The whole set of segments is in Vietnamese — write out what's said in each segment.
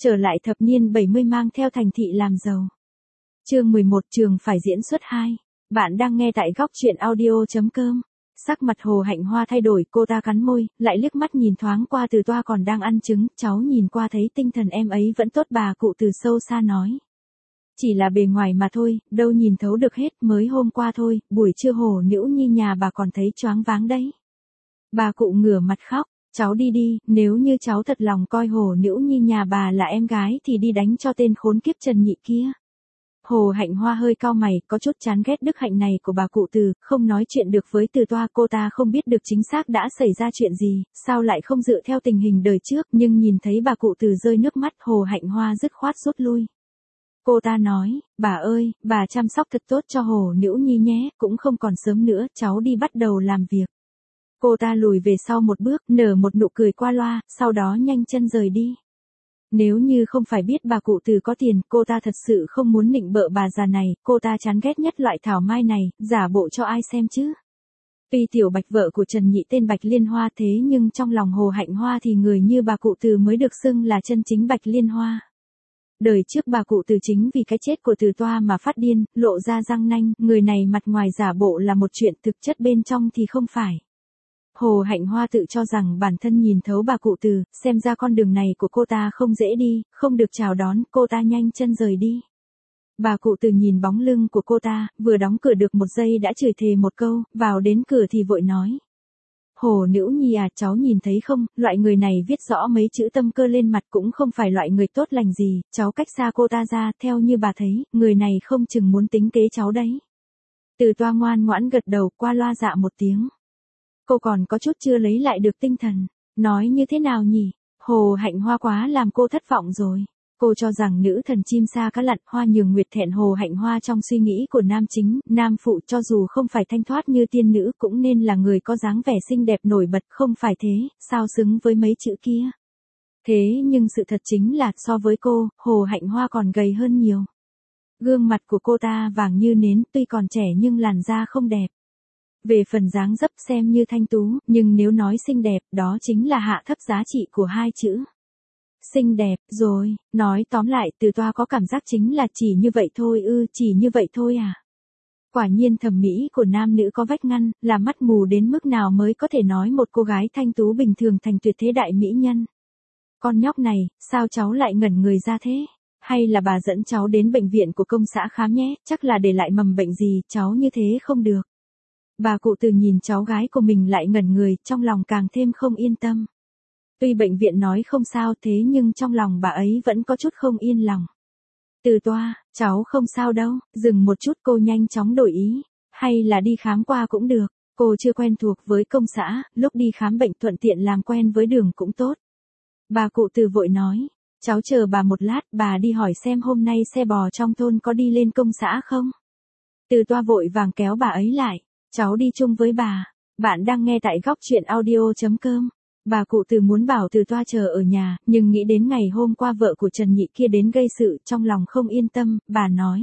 Trở lại thập niên 70 mang theo thành thị làm giàu. Chương 11 trường phải diễn xuất 2. Bạn đang nghe tại góc truyện audio.com. Sắc mặt Hồ Hạnh Hoa thay đổi, cô ta cắn môi, lại liếc mắt nhìn thoáng qua Từ Toa còn đang ăn trứng, cháu nhìn qua thấy tinh thần em ấy vẫn tốt, bà cụ Từ sâu xa nói. Chỉ là bề ngoài mà thôi, đâu nhìn thấu được hết, mới hôm qua thôi, buổi trưa Hồ Nữu Nhi nhà bà còn thấy choáng váng đấy. Bà cụ ngửa mặt khóc. Cháu đi đi, nếu như cháu thật lòng coi Hồ Nữu Nhi nhà bà là em gái thì đi đánh cho tên khốn kiếp Trần Nhị kia. Hồ Hạnh Hoa hơi cau mày, có chút chán ghét đức hạnh này của bà cụ Từ, không nói chuyện được với Từ Toa, cô ta không biết được chính xác đã xảy ra chuyện gì, sao lại không dựa theo tình hình đời trước, nhưng nhìn thấy bà cụ Từ rơi nước mắt, Hồ Hạnh Hoa dứt khoát rút lui. Cô ta nói, bà ơi, bà chăm sóc thật tốt cho Hồ Nữu Nhi nhé, cũng không còn sớm nữa, cháu đi bắt đầu làm việc. Cô ta lùi về sau một bước, nở một nụ cười qua loa, sau đó nhanh chân rời đi. Nếu như không phải biết bà cụ Từ có tiền, cô ta thật sự không muốn nịnh bợ bà già này, cô ta chán ghét nhất loại thảo mai này, giả bộ cho ai xem chứ. Tuy Tiểu Bạch vợ của Trần Nhị tên Bạch Liên Hoa, thế nhưng trong lòng Hồ Hạnh Hoa thì người như bà cụ Từ mới được xưng là chân chính Bạch Liên Hoa. Đời trước bà cụ Từ chính vì cái chết của Từ Toa mà phát điên, lộ ra răng nanh, người này mặt ngoài giả bộ là một chuyện, thực chất bên trong thì không phải. Hồ Hạnh Hoa tự cho rằng bản thân nhìn thấu bà cụ Từ, xem ra con đường này của cô ta không dễ đi, không được chào đón, cô ta nhanh chân rời đi. Bà cụ Từ nhìn bóng lưng của cô ta, vừa đóng cửa được một giây đã chửi thề một câu, vào đến cửa thì vội nói. Hồ Nữu Nhi à, cháu nhìn thấy không, loại người này viết rõ mấy chữ tâm cơ lên mặt cũng không phải loại người tốt lành gì, cháu cách xa cô ta ra, theo như bà thấy, người này không chừng muốn tính kế cháu đấy. Từ Toa ngoan ngoãn gật đầu, qua loa dạ một tiếng. Cô còn có chút chưa lấy lại được tinh thần. Nói như thế nào nhỉ? Hồ Hạnh Hoa quá làm cô thất vọng rồi. Cô cho rằng nữ thần chim sa cá lặn, Hoa Nhường Nguyệt thẹn Hồ Hạnh Hoa trong suy nghĩ của nam chính, nam phụ, cho dù không phải thanh thoát như tiên nữ cũng nên là người có dáng vẻ xinh đẹp nổi bật, không phải thế, sao xứng với mấy chữ kia. Thế nhưng sự thật chính là so với cô, Hồ Hạnh Hoa còn gầy hơn nhiều. Gương mặt của cô ta vàng như nến, tuy còn trẻ nhưng làn da không đẹp. Về phần dáng dấp xem như thanh tú, nhưng nếu nói xinh đẹp, đó chính là hạ thấp giá trị của hai chữ. Xinh đẹp, rồi, nói tóm lại, Từ Toa có cảm giác chính là chỉ như vậy thôi ư, chỉ như vậy thôi à. Quả nhiên thẩm mỹ của nam nữ có vách ngăn, là mắt mù đến mức nào mới có thể nói một cô gái thanh tú bình thường thành tuyệt thế đại mỹ nhân. Con nhóc này, sao cháu lại ngẩn người ra thế? Hay là bà dẫn cháu đến bệnh viện của công xã khám nhé, chắc là để lại mầm bệnh gì, cháu như thế không được. Bà cụ Từ nhìn cháu gái của mình lại ngẩn người, trong lòng càng thêm không yên tâm. Tuy bệnh viện nói không sao thế nhưng trong lòng bà ấy vẫn có chút không yên lòng. Từ Toa, cháu không sao đâu, dừng một chút cô nhanh chóng đổi ý. Hay là đi khám qua cũng được, cô chưa quen thuộc với công xã, lúc đi khám bệnh thuận tiện làm quen với đường cũng tốt. Bà cụ Từ vội nói, cháu chờ bà một lát, bà đi hỏi xem hôm nay xe bò trong thôn có đi lên công xã không. Từ Toa vội vàng kéo bà ấy lại. Cháu đi chung với bà. Bạn đang nghe tại góc truyện audio.com. Bà cụ Từ muốn bảo Từ Toa chờ ở nhà, nhưng nghĩ đến ngày hôm qua vợ của Trần Nhị kia đến gây sự, trong lòng không yên tâm, bà nói.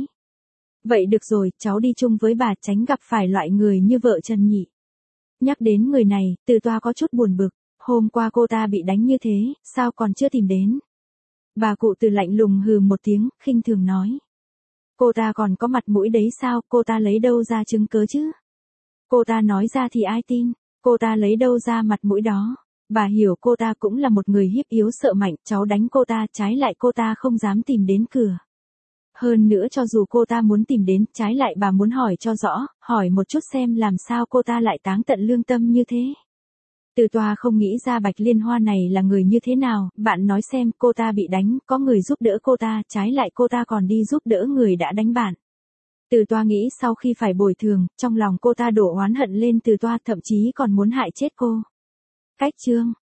Vậy được rồi, cháu đi chung với bà, tránh gặp phải loại người như vợ Trần Nhị. Nhắc đến người này, Từ Toa có chút buồn bực, hôm qua cô ta bị đánh như thế, sao còn chưa tìm đến. Bà cụ Từ lạnh lùng hừ một tiếng, khinh thường nói. Cô ta còn có mặt mũi đấy sao, cô ta lấy đâu ra chứng cớ chứ? Cô ta nói ra thì ai tin, cô ta lấy đâu ra mặt mũi đó. Bà hiểu cô ta cũng là một người hiếp yếu sợ mạnh, cháu đánh cô ta, trái lại cô ta không dám tìm đến cửa. Hơn nữa cho dù cô ta muốn tìm đến, trái lại bà muốn hỏi cho rõ, hỏi một chút xem làm sao cô ta lại táng tận lương tâm như thế. Từ Toa không nghĩ ra Bạch Liên Hoa này là người như thế nào, bạn nói xem, cô ta bị đánh, có người giúp đỡ cô ta, trái lại cô ta còn đi giúp đỡ người đã đánh bạn. Từ Toa nghĩ sau khi phải bồi thường, trong lòng cô ta đổ oán hận lên Từ Toa, thậm chí còn muốn hại chết cô. Cách chương